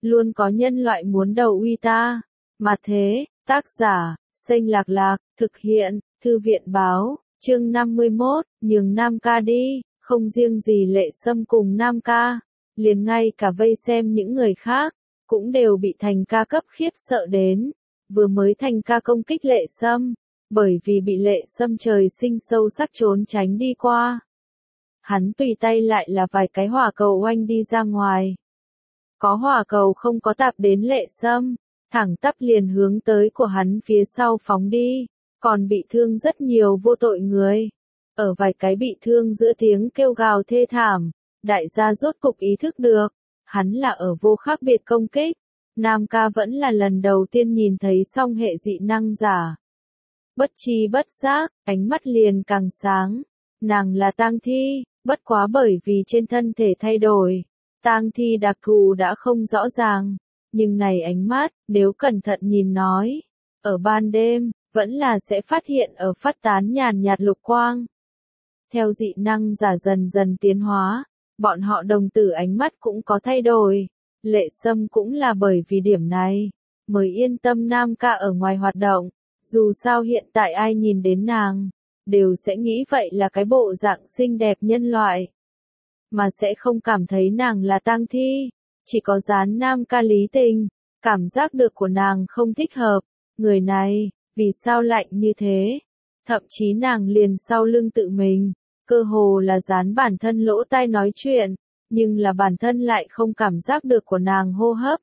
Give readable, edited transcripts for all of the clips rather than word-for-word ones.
luôn có nhân loại muốn đầu uy ta. Mà thế, tác giả, Xanh Lạc Lạc, thực hiện, Thư viện báo, chương 51, nhường Nam Ca đi, không riêng gì Lệ Sâm cùng Nam Ca, liền ngay cả vây xem những người khác, cũng đều bị Thành Ca cấp khiếp sợ đến. Vừa mới Thành Ca công kích Lệ Sâm, bởi vì bị Lệ Sâm trời sinh sâu sắc trốn tránh đi qua. Hắn tùy tay lại là vài cái hỏa cầu oanh đi ra ngoài. Có hỏa cầu không có tạp đến Lệ Sâm, thẳng tắp liền hướng tới của hắn phía sau phóng đi, còn bị thương rất nhiều vô tội người. Ở vài cái bị thương giữa tiếng kêu gào thê thảm, đại gia rốt cục ý thức được, hắn là ở vô khác biệt công kích. Nam Ca vẫn là lần đầu tiên nhìn thấy song hệ dị năng giả. Bất chi bất giác, ánh mắt liền càng sáng. Nàng là tang thi, bất quá bởi vì trên thân thể thay đổi, tang thi đặc thù đã không rõ ràng. Nhưng này ánh mắt, nếu cẩn thận nhìn nói, ở ban đêm, vẫn là sẽ phát hiện ở phát tán nhàn nhạt lục quang. Theo dị năng giả dần dần tiến hóa, bọn họ đồng tử ánh mắt cũng có thay đổi. Lệ Sâm cũng là bởi vì điểm này, mới yên tâm Nam Ca ở ngoài hoạt động. Dù sao hiện tại ai nhìn đến nàng, đều sẽ nghĩ vậy là cái bộ dạng xinh đẹp nhân loại, mà sẽ không cảm thấy nàng là tang thi. Chỉ có dán Nam Ca lý tình, cảm giác được của nàng không thích hợp. Người này, vì sao lạnh như thế? Thậm chí nàng liền sau lưng tự mình, cơ hồ là dán bản thân lỗ tai nói chuyện, nhưng là bản thân lại không cảm giác được của nàng hô hấp.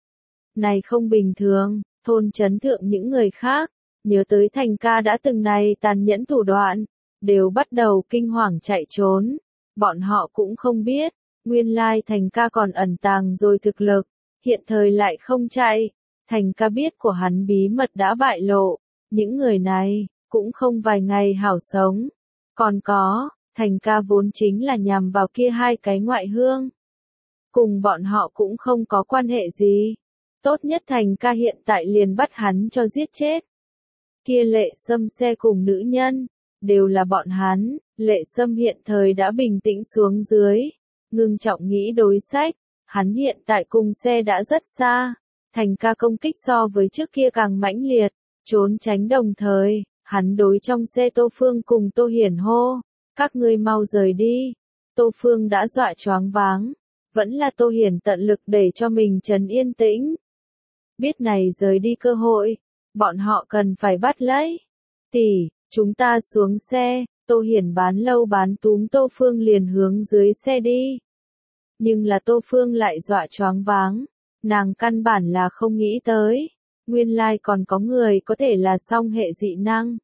Này không bình thường, thôn trấn thượng những người khác, nhớ tới Thành Ca đã từng này tàn nhẫn thủ đoạn, đều bắt đầu kinh hoàng chạy trốn. Bọn họ cũng không biết, nguyên lai Thành Ca còn ẩn tàng rồi thực lực, hiện thời lại không chạy. Thành Ca biết của hắn bí mật đã bại lộ, những người này, cũng không vài ngày hảo sống. Còn có, Thành Ca vốn chính là nhằm vào kia hai cái ngoại hương. Cùng bọn họ cũng không có quan hệ gì. Tốt nhất Thành Ca hiện tại liền bắt hắn cho giết chết. Kia Lệ Sâm xe cùng nữ nhân, đều là bọn hắn. Lệ Sâm hiện thời đã bình tĩnh xuống dưới, ngưng trọng nghĩ đối sách. Hắn hiện tại cùng xe đã rất xa. Thành Ca công kích so với trước kia càng mãnh liệt, trốn tránh đồng thời, hắn đối trong xe Tô Phương cùng Tô Hiển hô, các ngươi mau rời đi. Tô Phương đã dọa choáng váng, vẫn là Tô Hiển tận lực để cho mình trấn yên tĩnh. Biết này rời đi cơ hội, bọn họ cần phải bắt lấy. Tỷ, chúng ta xuống xe. Tô Hiển bán lâu bán túm Tô Phương liền hướng dưới xe đi. Nhưng là Tô Phương lại dọa choáng váng, nàng căn bản là không nghĩ tới, nguyên lai còn có người có thể là song hệ dị năng.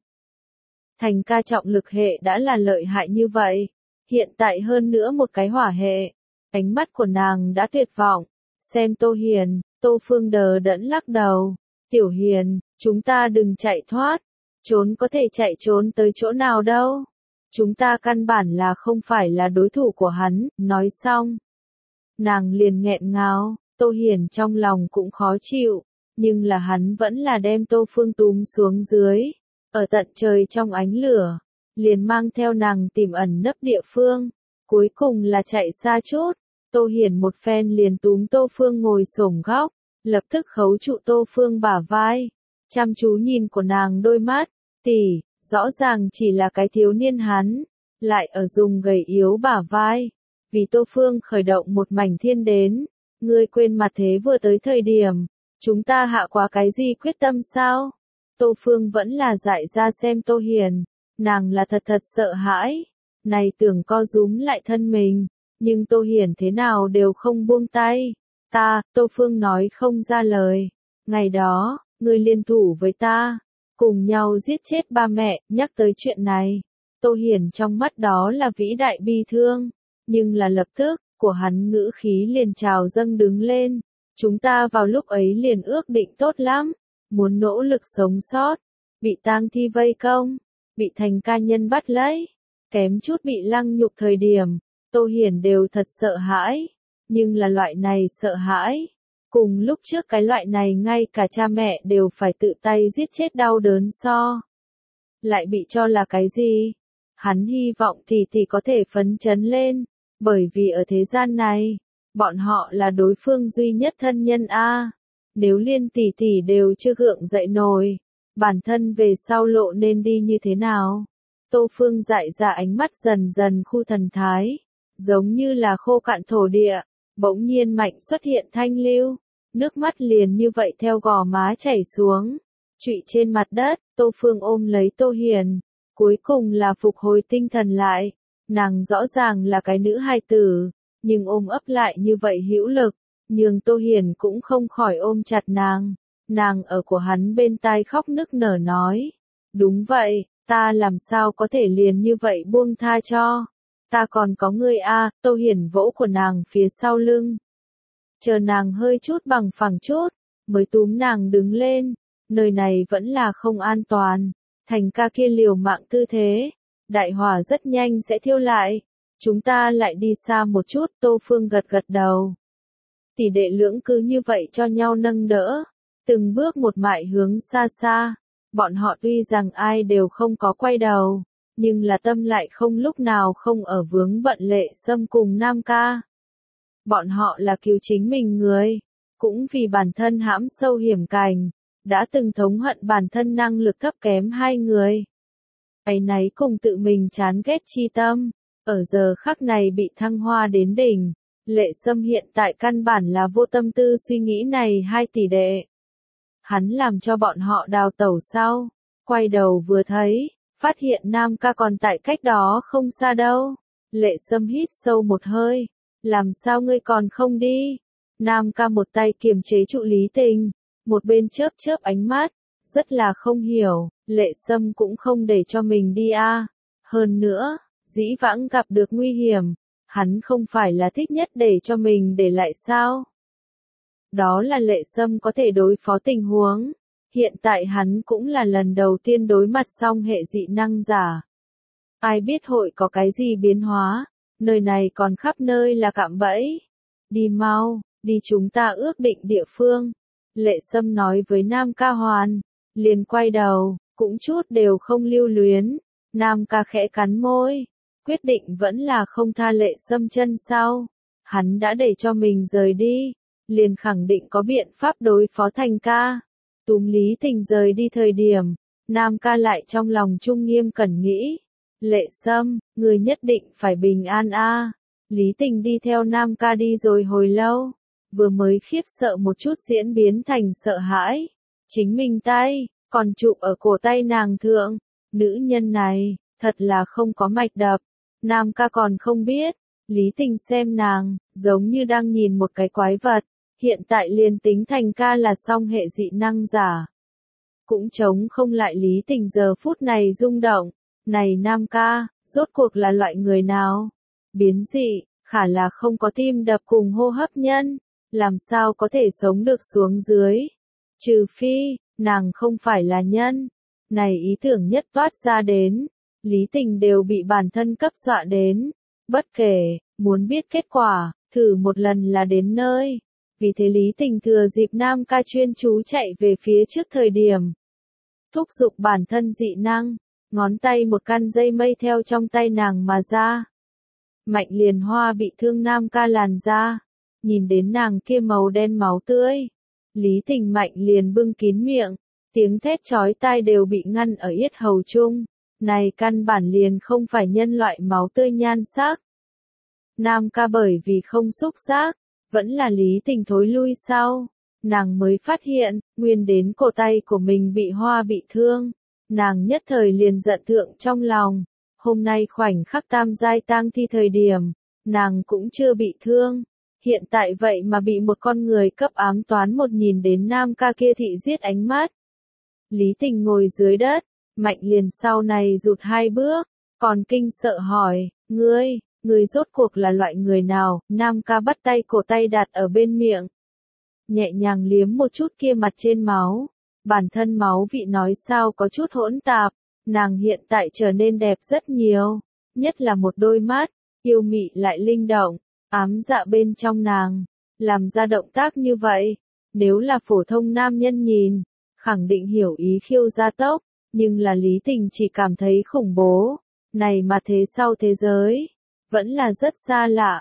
Thành Ca trọng lực hệ đã là lợi hại như vậy, hiện tại hơn nữa một cái hỏa hệ, ánh mắt của nàng đã tuyệt vọng. Xem Tô Hiền, Tô Phương đờ đẫn lắc đầu, Tiểu Hiền, chúng ta đừng chạy thoát, trốn có thể chạy trốn tới chỗ nào đâu, chúng ta căn bản là không phải là đối thủ của hắn. Nói xong, nàng liền nghẹn ngào. Tô Hiển trong lòng cũng khó chịu, nhưng là hắn vẫn là đem Tô Phương túm xuống dưới, ở tận trời trong ánh lửa, liền mang theo nàng tìm ẩn nấp địa phương, cuối cùng là chạy xa chút. Tô Hiển một phen liền túm Tô Phương ngồi xổm góc, lập tức khấu trụ Tô Phương bả vai, chăm chú nhìn của nàng đôi mắt, tỷ, rõ ràng chỉ là cái thiếu niên hắn, lại ở dùng gầy yếu bả vai, vì Tô Phương khởi động một mảnh thiên đến. Ngươi quên mặt thế vừa tới thời điểm, chúng ta hạ quá cái gì quyết tâm sao? Tô Phương vẫn là dại ra xem Tô Hiền, nàng là thật thật sợ hãi, này tưởng co rúm lại thân mình, nhưng Tô Hiền thế nào đều không buông tay. Tô Phương nói không ra lời, ngày đó, ngươi liên thủ với ta, cùng nhau giết chết ba mẹ. Nhắc tới chuyện này, Tô Hiền trong mắt đó là vĩ đại bi thương, nhưng là lập tức, của hắn ngữ khí liền trào dâng đứng lên. Chúng ta vào lúc ấy liền ước định tốt lắm, muốn nỗ lực sống sót, bị tang thi vây công, bị Thành Ca nhân bắt lấy, kém chút bị lăng nhục thời điểm, Tô Hiển đều thật sợ hãi, nhưng là loại này sợ hãi, cùng lúc trước cái loại này ngay cả cha mẹ đều phải tự tay giết chết đau đớn so. Lại bị cho là cái gì? Hắn hy vọng tỷ tỷ có thể phấn chấn lên. Bởi vì ở thế gian này, Bọn họ là đối phương duy nhất thân nhân a. Nếu Liên tỷ tỷ đều chưa gượng dậy nổi, bản thân về sau lộ nên đi như thế nào? Tô Phương dại ra ánh mắt dần dần khu thần thái, giống như là khô cạn thổ địa, bỗng nhiên mạnh xuất hiện thanh lưu, nước mắt liền như vậy theo gò má chảy xuống, trụy trên mặt đất. Tô Phương ôm lấy Tô Hiền, cuối cùng là phục hồi tinh thần lại, nàng rõ ràng là cái nữ hài tử, nhưng ôm ấp lại như vậy hữu lực, nhưng Tô Hiền cũng không khỏi ôm chặt nàng ở của hắn bên tai khóc nức nở nói, đúng vậy, ta làm sao có thể liền như vậy buông tha cho, ta còn có ngươi a. Tô Hiền vỗ của nàng phía sau lưng, chờ nàng hơi chút bằng phẳng chút, mới túm nàng đứng lên, nơi này vẫn là không an toàn, Thành ca kia liều mạng tư thế, đại hỏa rất nhanh sẽ thiêu lại, chúng ta lại đi xa một chút. Tô Phương gật gật đầu. Tỷ đệ lưỡng cứ như vậy cho nhau nâng đỡ, từng bước một mại hướng xa xa, bọn họ tuy rằng ai đều không có quay đầu, nhưng là tâm lại không lúc nào không ở vướng bận Lệ Sâm cùng Nam ca. Bọn họ là cứu chính mình người, cũng vì bản thân hãm sâu hiểm cảnh, đã từng thống hận bản thân năng lực thấp kém hai người. Áy náy cùng tự mình chán ghét chi tâm, ở giờ khắc này bị thăng hoa đến đỉnh. Lệ Sâm hiện tại căn bản là vô tâm tư suy nghĩ này hai tỷ đệ. Hắn làm cho bọn họ đào tẩu sau, quay đầu vừa thấy, phát hiện Nam ca còn tại cách đó không xa đâu. Lệ Sâm hít sâu một hơi, làm sao ngươi còn không đi? Nam ca một tay kiềm chế trụ Lý Tình, một bên chớp chớp ánh mắt, rất là không hiểu, Lệ Sâm cũng không để cho mình đi a. Hơn nữa, dĩ vãng gặp được nguy hiểm, hắn không phải là thích nhất để cho mình để lại sao? Đó là Lệ Sâm có thể đối phó tình huống, hiện tại hắn cũng là lần đầu tiên đối mặt song hệ dị năng giả. Ai biết hội có cái gì biến hóa, nơi này còn khắp nơi là cạm bẫy. Đi mau, đi chúng ta ước định địa phương. Lệ Sâm nói với Nam ca hoàn, liền quay đầu, cũng chút đều không lưu luyến. Nam ca khẽ cắn môi, quyết định vẫn là không tha Lệ Sâm chân sau. Hắn đã để cho mình rời đi, liền khẳng định có biện pháp đối phó Thành ca. Túm Lý Tình rời đi thời điểm, Nam ca lại trong lòng trung nghiêm cẩn nghĩ. Lệ Sâm, người nhất định phải bình an a. Lý Tình đi theo Nam ca đi rồi hồi lâu, vừa mới khiếp sợ một chút diễn biến thành sợ hãi. Chính mình tay, còn chụp ở cổ tay nàng thượng. Nữ nhân này, thật là không có mạch đập. Nam ca còn không biết, Lý Tình xem nàng, giống như đang nhìn một cái quái vật. Hiện tại liền tính Thành ca là song hệ dị năng giả, cũng chống không lại Lý Tình giờ phút này rung động. Này Nam ca, rốt cuộc là loại người nào? Biến dị, khả là không có tim đập cùng hô hấp nhân, làm sao có thể sống được xuống dưới? Trừ phi, nàng không phải là nhân. Này ý tưởng nhất toát ra đến, Lý Tình đều bị bản thân cấp dọa đến. Bất kể, muốn biết kết quả, thử một lần là đến nơi. Vì thế Lý Tình thừa dịp Nam ca chuyên chú chạy về phía trước thời điểm, thúc giục bản thân dị năng, ngón tay một căn dây mây theo trong tay nàng mà ra. Mạnh liền hoa bị thương Nam ca làn da, nhìn đến nàng kia màu đen máu tươi. Lý Tình mạnh liền bưng kín miệng, tiếng thét chói tai đều bị ngăn ở yết hầu chung. Này căn bản liền không phải nhân loại máu tươi nhan sắc. Nam ca bởi vì không xúc giác, vẫn là Lý Tình thối lui sau. Nàng mới phát hiện, nguyên đến cổ tay của mình bị hoa bị thương. Nàng nhất thời liền giận thượng trong lòng. Hôm nay khoảnh khắc tam giai tang thi thời điểm, nàng cũng chưa bị thương. Hiện tại vậy mà bị một con người cấp ám toán một nhìn đến Nam ca kia thị giết ánh mắt. Lý Tình ngồi dưới đất, Mạnh liền sau này rụt hai bước, còn kinh sợ hỏi, ngươi rốt cuộc là loại người nào? Nam ca bắt tay cổ tay đặt ở bên miệng, nhẹ nhàng liếm một chút kia mặt trên máu. Bản thân máu vị nói sao có chút hỗn tạp, nàng hiện tại trở nên đẹp rất nhiều, nhất là một đôi mắt, yêu mị lại linh động, ám dạ bên trong nàng, làm ra động tác như vậy, nếu là phổ thông nam nhân nhìn, khẳng định hiểu ý khiêu gia tốc, nhưng là Lý Tình chỉ cảm thấy khủng bố, này mà thế sau thế giới, vẫn là rất xa lạ,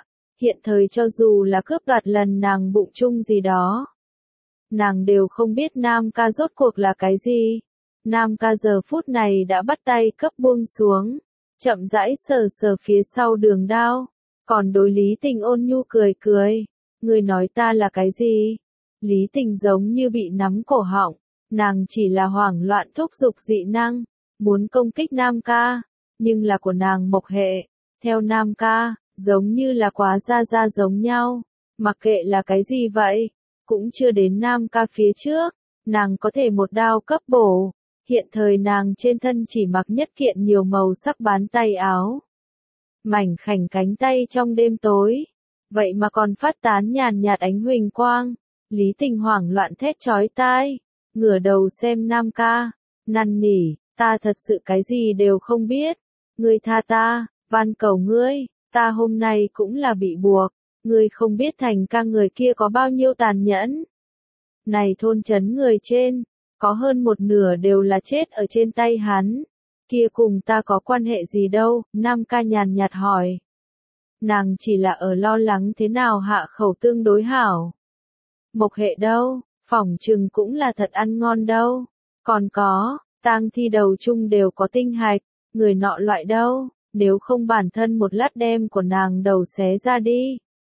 Hiện thời cho dù là cướp đoạt lần nàng bụng chung gì đó, nàng đều không biết Nam ca rốt cuộc là cái gì. Nam ca giờ phút này đã bắt tay cấp buông xuống, chậm rãi sờ sờ phía sau đường đao, còn đối Lý Tình ôn nhu cười cười, ngươi nói ta là cái gì? Lý Tình giống như bị nắm cổ họng, nàng chỉ là hoảng loạn thúc giục dị năng, muốn công kích Nam ca, nhưng là của nàng Mộc Hệ, theo Nam ca, giống như là quá ra giống nhau, mặc kệ là cái gì vậy, cũng chưa đến Nam ca phía trước, nàng có thể một đao cấp bổ. Hiện thời nàng trên thân chỉ mặc nhất kiện nhiều màu sắc bán tay áo, mảnh khảnh cánh tay trong đêm tối, vậy mà còn phát tán nhàn nhạt ánh huỳnh quang. Lý Tình hoảng loạn thét chói tai, ngửa đầu xem Nam ca, năn nỉ, ta thật sự cái gì đều không biết, ngươi tha ta, van cầu ngươi, ta hôm nay cũng là bị buộc, ngươi không biết Thành ca người kia có bao nhiêu tàn nhẫn. Này thôn trấn người trên, có hơn một nửa đều là chết ở trên tay hắn, kia cùng ta có quan hệ gì đâu, Nam ca nhàn nhạt hỏi. Nàng chỉ là ở lo lắng thế nào hạ khẩu tương đối hảo. Mộc Hệ đâu, phỏng chừng cũng là thật ăn ngon đâu, còn có, tang thi đầu chung đều có tinh hạch, người nọ loại đâu, nếu không bản thân một lát đem của nàng đầu xé ra đi.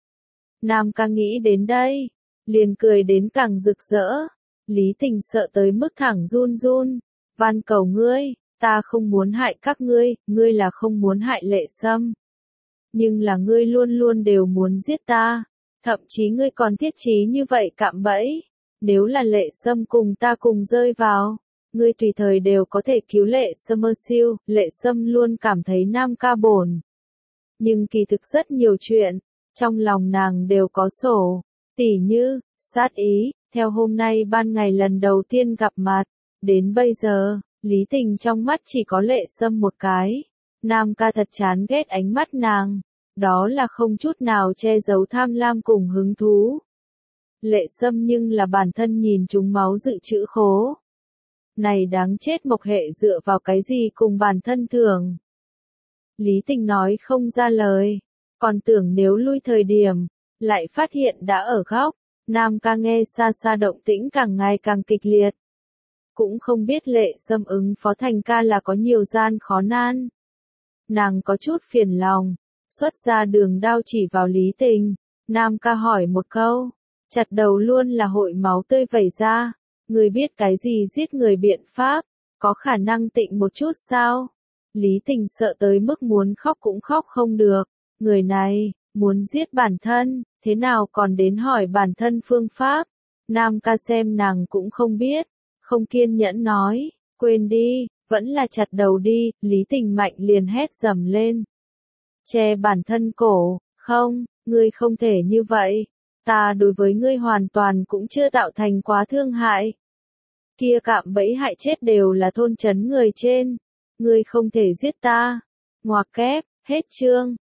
Nam ca nghĩ đến đây, liền cười đến càng rực rỡ. Lý Tình sợ tới mức thẳng run run, van cầu ngươi, ta không muốn hại các ngươi, ngươi là không muốn hại Lệ Sâm. Nhưng là ngươi luôn luôn đều muốn giết ta, thậm chí ngươi còn thiết chí như vậy cạm bẫy, nếu là Lệ Sâm cùng ta cùng rơi vào, ngươi tùy thời đều có thể cứu Lệ Sâm siêu. Lệ Sâm luôn cảm thấy Nam ca bổn, nhưng kỳ thực rất nhiều chuyện, trong lòng nàng đều có sổ, tỉ như, sát ý. Theo hôm nay ban ngày lần đầu tiên gặp mặt, đến bây giờ, Lý Tình trong mắt chỉ có Lệ Sâm một cái. Nam ca thật chán ghét ánh mắt nàng, đó là không chút nào che giấu tham lam cùng hứng thú. Lệ Sâm nhưng là bản thân nhìn chúng máu dự trữ khố. Này đáng chết, Mộc Hệ dựa vào cái gì cùng bản thân thưởng. Lý Tình nói không ra lời, còn tưởng nếu lui thời điểm, lại phát hiện đã ở góc. Nam ca nghe xa xa động tĩnh càng ngày càng kịch liệt. Cũng không biết Lệ Sâm ứng phó Thành ca là có nhiều gian khó nan. Nàng có chút phiền lòng, xuất ra đường đao chỉ vào Lý Tình. Nam ca hỏi một câu, chặt đầu luôn là hội máu tươi vẩy ra. Người biết cái gì giết người biện pháp, có khả năng tịnh một chút sao? Lý Tình sợ tới mức muốn khóc cũng khóc không được. Người này, muốn giết bản thân, thế nào còn đến hỏi bản thân phương pháp? Nam ca xem nàng cũng không biết, không kiên nhẫn nói, quên đi, vẫn là chặt đầu đi. Lý Tình mạnh liền hét dầm lên. Che bản thân cổ, không, ngươi không thể như vậy, ta đối với ngươi hoàn toàn cũng chưa tạo thành quá thương hại. Kia cạm bẫy hại chết đều là thôn trấn người trên, ngươi không thể giết ta. Ngoặc kép, hết chương.